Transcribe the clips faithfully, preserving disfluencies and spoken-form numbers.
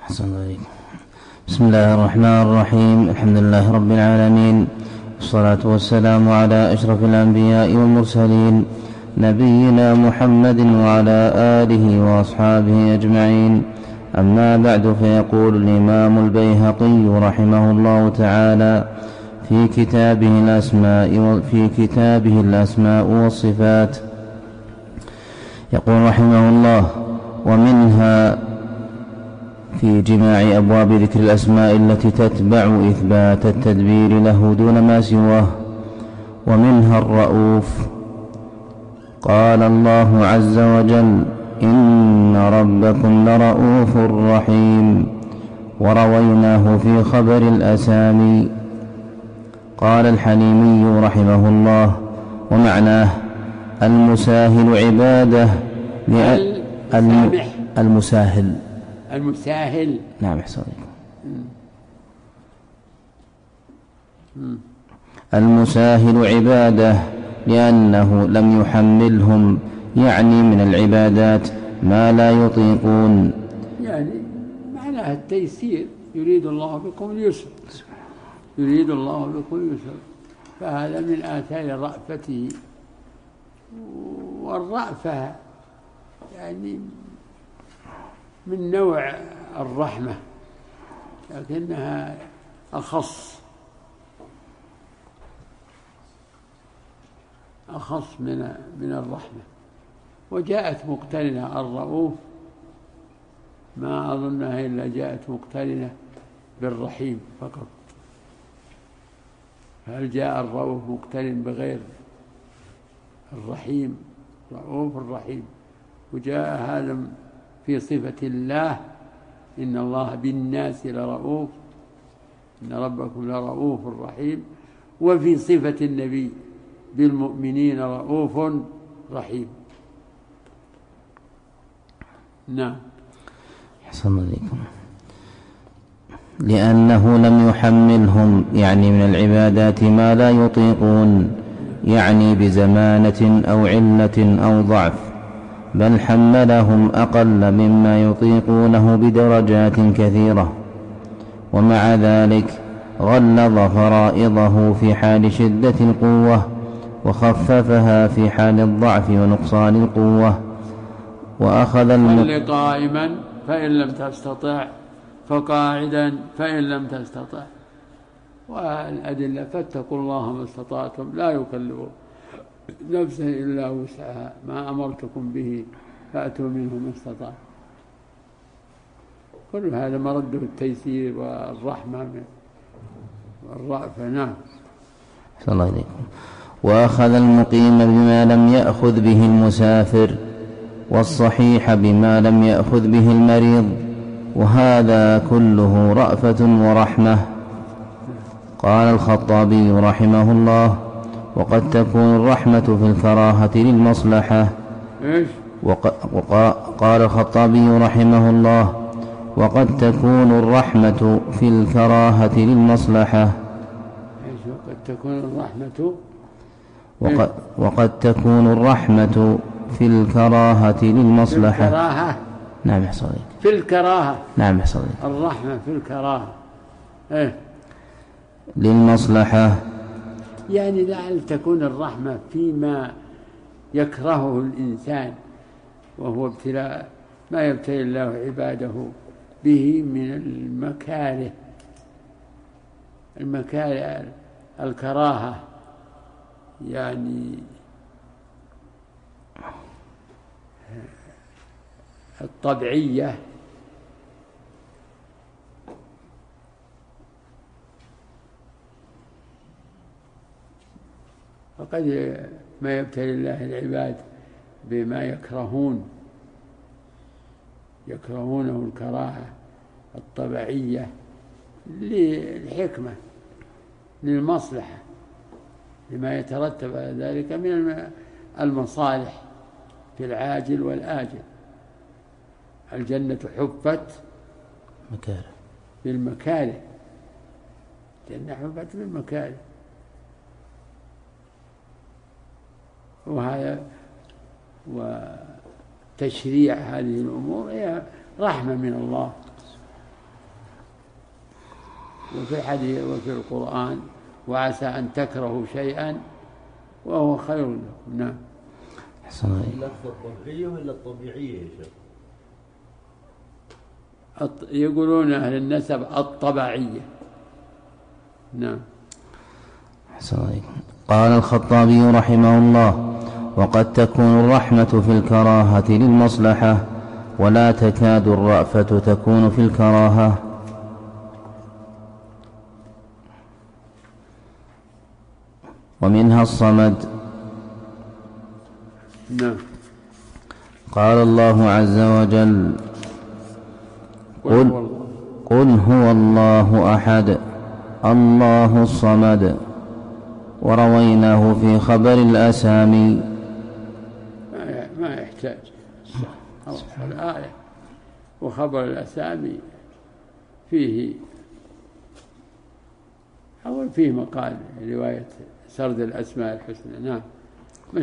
أحسن عليك. بسم الله الرحمن الرحيم. الحمد لله رب العالمين، والصلاة والسلام على أشرف الأنبياء والمرسلين، نبينا محمد وعلى آله وأصحابه أجمعين. أما بعد، فيقول الإمام البيهقي رحمه الله تعالى في كتابه الأسماء في كتابه الأسماء والصفات، يقول رحمه الله: ومنها في جماع أبواب ذكر الأسماء التي تتبع إثبات التدبير له دون ما سواه. ومنها الرؤوف، قال الله عز وجل: إن ربكم لرؤوف رحيم. ورويناه في خبر الأسامي. قال الحليمي رحمه الله: ومعناه المساهل عباده، لأن المساهل المساهل نعم يحصل المساهل عباده، لأنه لم يحملهم، يعني من العبادات ما لا يطيقون، يعني معناها التيسير، يريد الله بكم اليسر، يريد الله بكم اليسر، فهذا من آثار رأفته. والرأفة يعني من نوع الرحمة، لكنها أخص أخص من من الرحمة. وجاءت مقترنة الرؤوف، ما أظنها إلا جاءت مقترنة بالرحيم فقط. هل جاء الرؤوف مقترن بغير الرحيم؟ رؤوف الرحيم. وجاء هذا في صفة الله: إن الله بالناس لرؤوف، إن ربكم لرؤوف رحيم. وفي صفة النبي بالمؤمنين رؤوف رحيم. نعم. أحسن عليكم. لأنه لم يحملهم، يعني من العبادات ما لا يطيقون، يعني بزمانة أو علة أو ضعف، بل حملهم أقل مما يطيقونه بدرجات كثيرة. ومع ذلك غلظ فرائضه في حال شدة القوة، وخففها في حال الضعف ونقصان القوة. وأخذ صل قائما فإن لم تستطع، فقاعدا فإن لم تستطع. والأدلة: فاتقوا الله ما استطعتم، لا يكلف نفسا إلا وسعها، ما أمرتكم به فأتوا منه ما استطعتم. كل هذا مرده التيسير والرحمة والرأفة. نعم. صلى الله عليكم. وأخذ المقيم بما لم يأخذ به المسافر، والصحيح بما لم يأخذ به المريض، وهذا كله رأفة ورحمة. قال الخطابي رحمه الله: وقد تكون الرحمة في الكراهة للمصلحة. وقال الخطابي رحمه الله: وقد تكون الرحمة في الكراهة للمصلحة. وقد تكون الرحمة وقد, وقد تكون الرحمة في الكراهة للمصلحة. في الكراهة. نعم يحصل. في الكراهة. نعم يحصل. الرحمة في الكراهة إيه؟ للمصلحة، يعني لعل تكون الرحمة فيما يكرهه الإنسان، وهو ابتلاء ما يبتلي الله عباده به من المكاره المكاره الكراهة، يعني الطبيعية، فقد ما يبتلي الله العباد بما يكرهون يكرهونه الكراهة الطبيعية للحكمة، للمصلحة، لما يترتب على ذلك من المصالح في العاجل والآجل. الجنة حفت مكاره بالمكاره، الجنة حفت بالمكاره. وهذا وتشريع هذه الأمور هي رحمة من الله وفي الحديث وفي القرآن وعسى أن تكرهوا شيئا وهو خير لكم. نعم. اللفظة الطبيعية ولا الطبيعية يا شيخ؟ يقولون أهل النسب الطبيعية. نعم. قال الخطابي رحمه الله: وقد تكون الرحمة في الكراهة للمصلحة، ولا تكاد الرأفة تكون في الكراهة. ومنها الصمد. نعم. قال الله عز وجل: قل, قل هو الله أحد الله الصمد. ورويناه في خبر الأسامي. ما يحتاج الآية وخبر الأسامي فيه أول فيه مقال رواية سرد الأسماء الحسنى. نعم. مش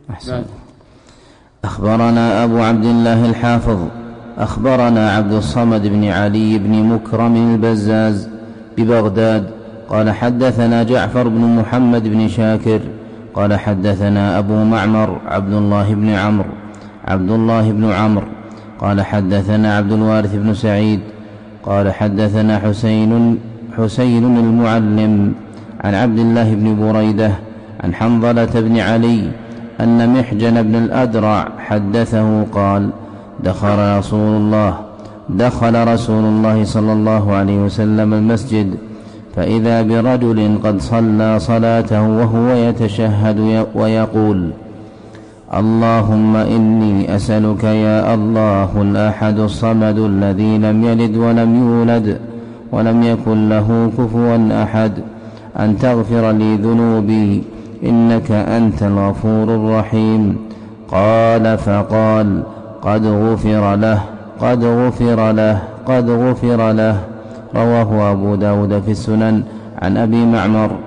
أخبرنا أبو عبد الله الحافظ أخبرنا عبد الصمد بن علي بن مكرم البزاز ببغداد قال حدثنا جعفر بن محمد بن شاكر قال حدثنا أبو معمر عبد الله بن عمرو عبد الله بن عمرو قال حدثنا عبد الوارث بن سعيد قال حدثنا حسين حسين المعلم عن عبد الله بن بريدة عن حنظلة بن علي أن محجن بن الأدرع حدثه قال: دخل رسول الله دخل رسول الله صلى الله عليه وسلم المسجد، فإذا برجل قد صلى صلاته وهو يتشهد ويقول: اللهم إني أسألك يا الله الأحد الصمد الذي لم يلد ولم يولد ولم يكن له كفوا أحد أن تغفر لي ذنوبي إنك أنت الغفور الرحيم. قال فقال: قد غفر له قد غفر له قد غفر له. رواه أبو داود في السنن عن أبي معمر.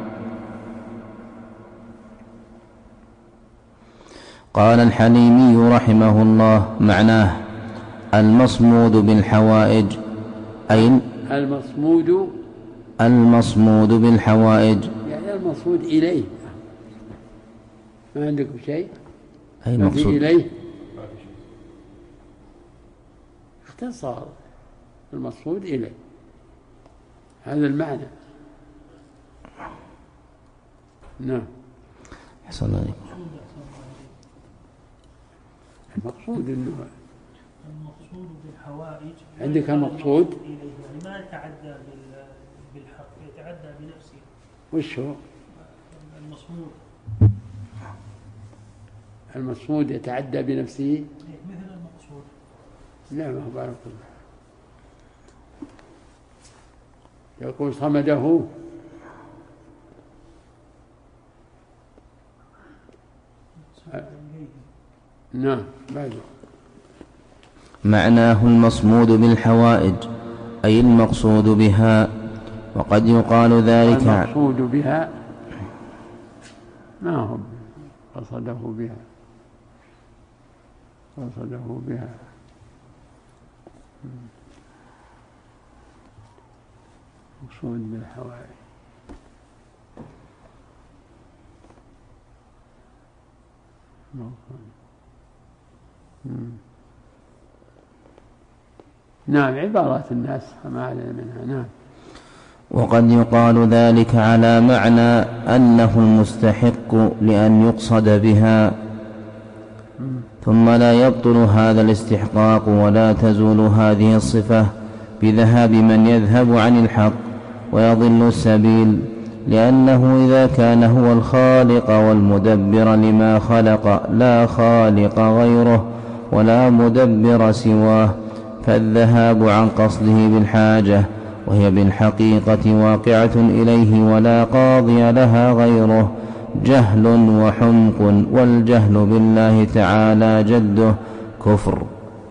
قال الحليمي رحمه الله: معناه المصمود بالحوائج، أي المصمود المصمود بالحوائج يعني المصمود إليه. ما عندكم شيء؟ أي المقصود إليه اختصار المصمود إليه، هذا المعنى. نعم. حسن الله. المقصود إنه المقصود بالحوائج عندك المقصود يعني ما يتعدى بالحق، يتعدى بنفسه. وش هو المصمود؟ المصمود يتعدى بنفسه مثل المقصود. لا، ما بارك الله. يقول صمده نعم. بعد معناه المصمود بالحوائج أي المقصود بها. وقد يقال ذلك المقصود بها ما هو قصده بها قصده بها مقصود بالحوائج. نعم. عبارات الناس ما علينا منها. نعم. وقد يقال ذلك على معنى أنه المستحق لأن يقصد بها، ثم لا يبطل هذا الاستحقاق ولا تزول هذه الصفة بذهاب من يذهب عن الحق ويضل السبيل، لأنه إذا كان هو الخالق والمدبر لما خلق لا خالق غيره ولا مدبر سواه، فالذهاب عن قصده بالحاجة وهي بالحقيقة واقعة إليه ولا قاضي لها غيره جهل وحمق، والجهل بالله تعالى جده كفر.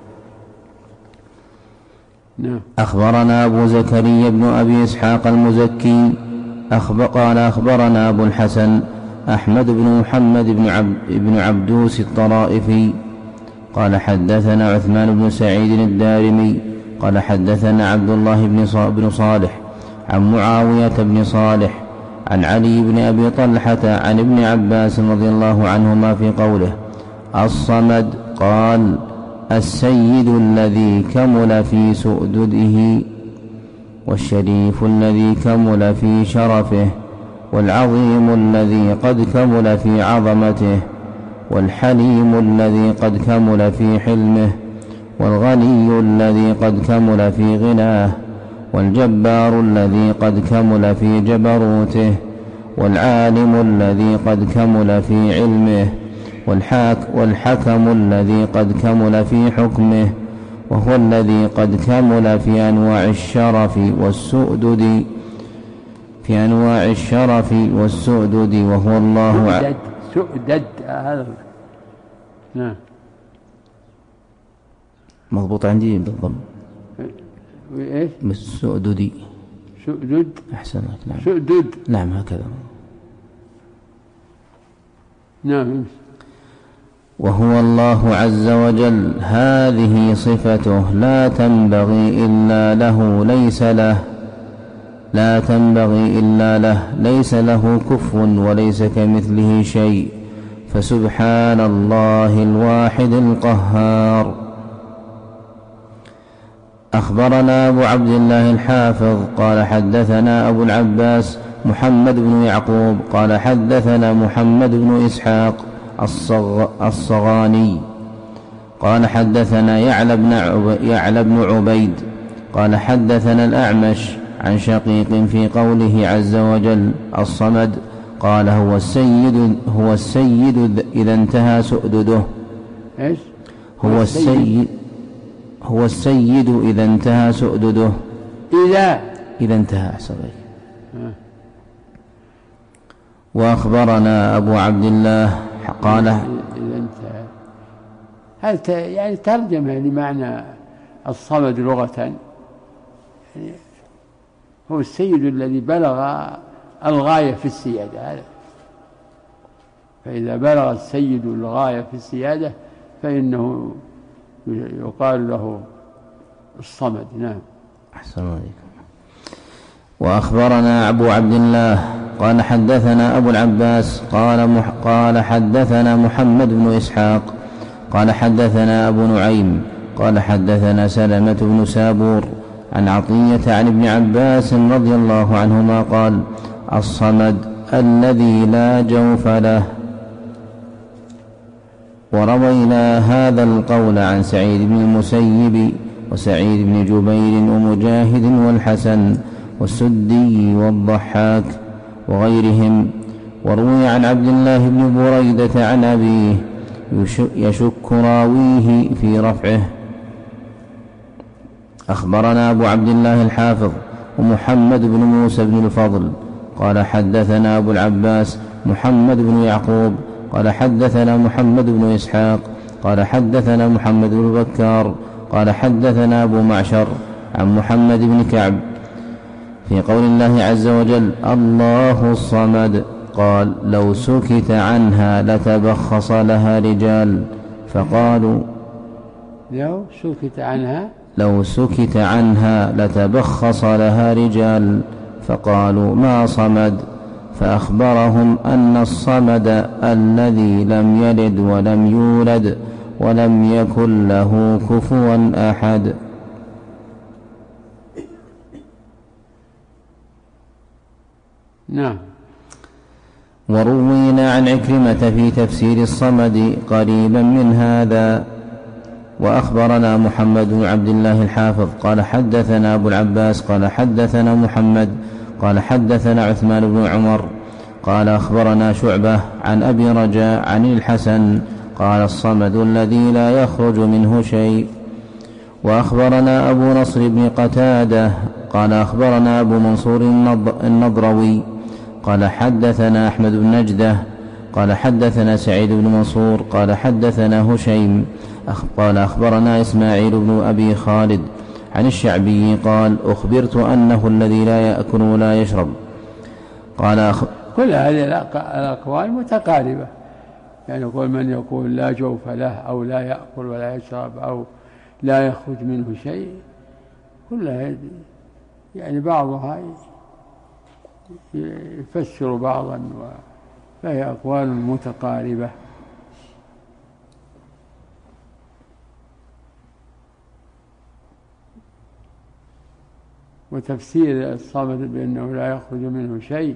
أخبرنا أبو زكريا بن أبي إسحاق المزكي أخبر قال أخبرنا أبو الحسن أحمد بن محمد بن, عبد بن عبدوس الطرائفي قال حدثنا عثمان بن سعيد الدارمي قال حدثنا عبد الله بن صالح عن معاوية بن صالح عن علي بن أبي طلحة عن ابن عباس رضي الله عنهما في قوله الصمد قال السيد الذي كمل في سؤدده، والشريف الذي كمل في شرفه، والعظيم الذي قد كمل في عظمته، والحليم الذي قد كمل في حلمه، والغني الذي قد كمل في غناه، والجبار الذي قد كمل في جبروته، والعالم الذي قد كمل في علمه، والحاك والحكم الذي قد كمل في حكمه، وهو الذي قد كمل في أنواع الشرف والسؤدد في أنواع الشرف والسؤدد وهو الله سؤدد سؤدد هذا نعم مضبوط عندي بالضبط. ايش السؤدد سؤدد أحسن لك. نعم سؤدد نعم هكذا. نعم. وهو الله عز وجل هذه صفته لا تنبغي إلا له ليس له لا تنبغي إلا له ليس له كفو وليس كمثله شيء، فسبحان الله الواحد القهار. أخبرنا أبو عبد الله الحافظ قال حدثنا أبو العباس محمد بن يعقوب قال حدثنا محمد بن إسحاق الصغ... الصغاني قال حدثنا يعلى بن, عب... يعلى بن عبيد قال حدثنا الأعمش عن شقيق في قوله عز وجل الصمد قال هو السيد هو السيد إذا انتهى سؤدده. إيش؟ هو السيد هو السيد إذا انتهى سؤدده. إذا إذا انتهى أحسن. وأخبرنا أبو عبد الله قال إذا انتهى هل يعني ترجمة لمعنى الصمد لغة يعني هو السيد الذي بلغ الغاية في السيادة هذا، فإذا بلغ السيد الغاية في السيادة فإنه يقال له الصمد. نعم. أحسن عليكم. وأخبرنا أبو عبد الله قال حدثنا أبو العباس قال مح قال حدثنا محمد بن إسحاق قال حدثنا أبو نعيم قال حدثنا سلمة بن سابور عن عطية عن ابن عباس رضي الله عنهما قال الصمد الذي لا جوف له. وروينا هذا القول عن سعيد بن المسيب وسعيد بن جبير ومجاهد والحسن والسدي والضحاك وغيرهم. وروي عن عبد الله بن بريدة عن أبيه يشك راويه في رفعه. أخبرنا أبو عبد الله الحافظ ومحمد بن موسى بن الفضل قال حدثنا أبو العباس محمد بن يعقوب قال حدثنا محمد بن إسحاق قال حدثنا محمد بن بكار قال حدثنا أبو معشر عن محمد بن كعب في قول الله عز وجل الله الصمد قال لو سكت عنها لتبخص لها رجال فقالوا لو سكت عنها لو سكت عنها لتبخص لها رجال فقالوا ما صمد، فأخبرهم أن الصمد الذي لم يلد ولم يولد ولم يكن له كفوا أحد. نعم. وروينا عن عكرمة في تفسير الصمد قريبا من هذا. وأخبرنا محمد بن عبد الله الحافظ قال حدثنا أبو العباس قال حدثنا محمد قال حدثنا عثمان بن عمر قال أخبرنا شعبة عن أبي رجاء عن الحسن قال الصمد الذي لا يخرج منه شيء. وأخبرنا أبو نصر بن قتادة قال أخبرنا أبو منصور النضروي قال حدثنا أحمد بن نجدة قال حدثنا سعيد بن منصور قال حدثنا هشيم قال أخبرنا إسماعيل بن أبي خالد عن الشعبي قال أخبرت أنه الذي لا يأكل ولا يشرب. قال أخ... كل هذه الأقوال متقاربة، يعني يقول من يقول لا جوف له أو لا يأكل ولا يشرب أو لا يخرج منه شيء، كلها يعني بعضها يفسر بعضا، فهي أقوال متقاربة. وتفسير الصمد بأنه لا يخرج منه شيء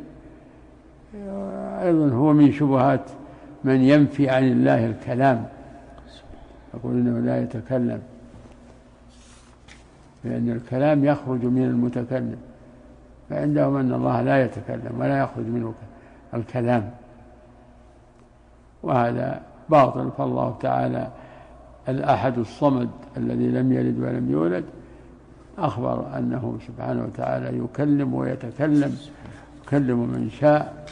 أيضا هو من شبهات من ينفي عن الله الكلام، يقول إنه لا يتكلم، لأن الكلام يخرج من المتكلم، فعندهم أن الله لا يتكلم ولا يخرج منه الكلام، وهذا باطل. فالله تعالى الأحد الصمد الذي لم يلد ولم يولد أخبر أنه سبحانه وتعالى يكلم ويتكلم، يكلم من شاء.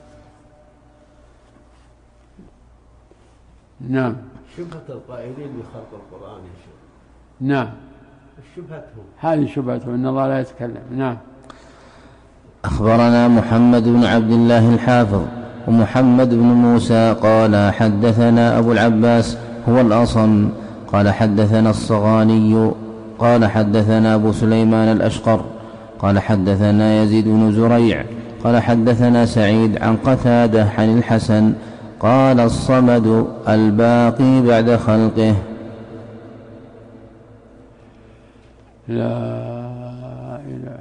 نعم. شبهة القائلين بخلق القرآن يا شيخ. نعم. شبهتهم هذه شبهتهم أن الله لا يتكلم. نعم. أخبرنا محمد بن عبد الله الحافظ ومحمد بن موسى قال حدثنا أبو العباس هو الأصم قال حدثنا الصغاني قال حدثنا أبو سليمان الأشقر قال حدثنا يزيد بن زريع قال حدثنا سعيد عن قتادة عن الحسن قال الصمد الباقي بعد خلقه. لا إله إلا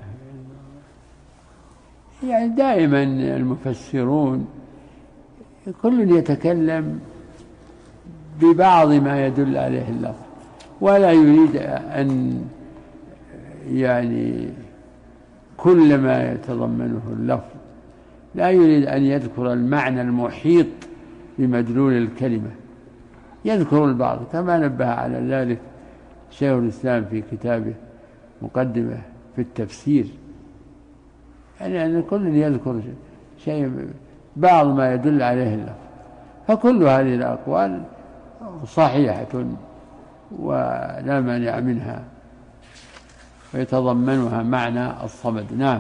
الله. يعني دائما المفسرون كل يتكلم ببعض ما يدل عليه اللفظ، ولا يريد أن يعني كل ما يتضمنه اللفظ، لا يريد أن يذكر المعنى المحيط بمدلول الكلمة، يذكر البعض، كما نبه على ذلك شيخ الإسلام في كتابه مقدمة في التفسير، يعني أن كل يذكر شيء بعض ما يدل عليه اللفظ. فكل هذه الأقوال صحيحة ولا مانع منها ويتضمنها معنى الصمد. نعم.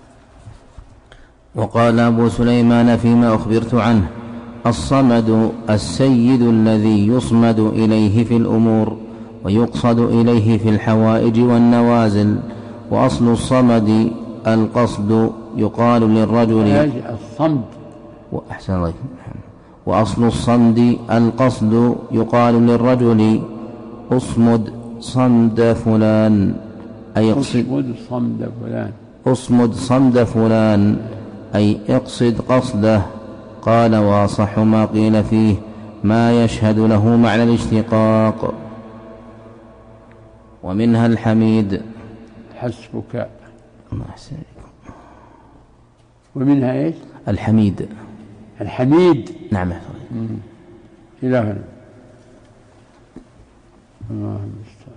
وقال أبو سليمان فيما أخبرت عنه الصمد السيد الذي يصمد إليه في الأمور ويقصد إليه في الحوائج والنوازل. وأصل الصمد القصد يقال للرجل الصمد وأحسن الله وأصل الصمد القصد يقال للرجل أصمد صمد فلان أي أصمد صمد فلان أصمد صمد فلان أي اقصد قصده. قال واصح ما قيل فيه ما يشهد له معنى الاشتقاق. ومنها الحميد. حسبك. ومنها ايش؟ الحميد. الحميد. نعم. إلى هنا. الله المستعان.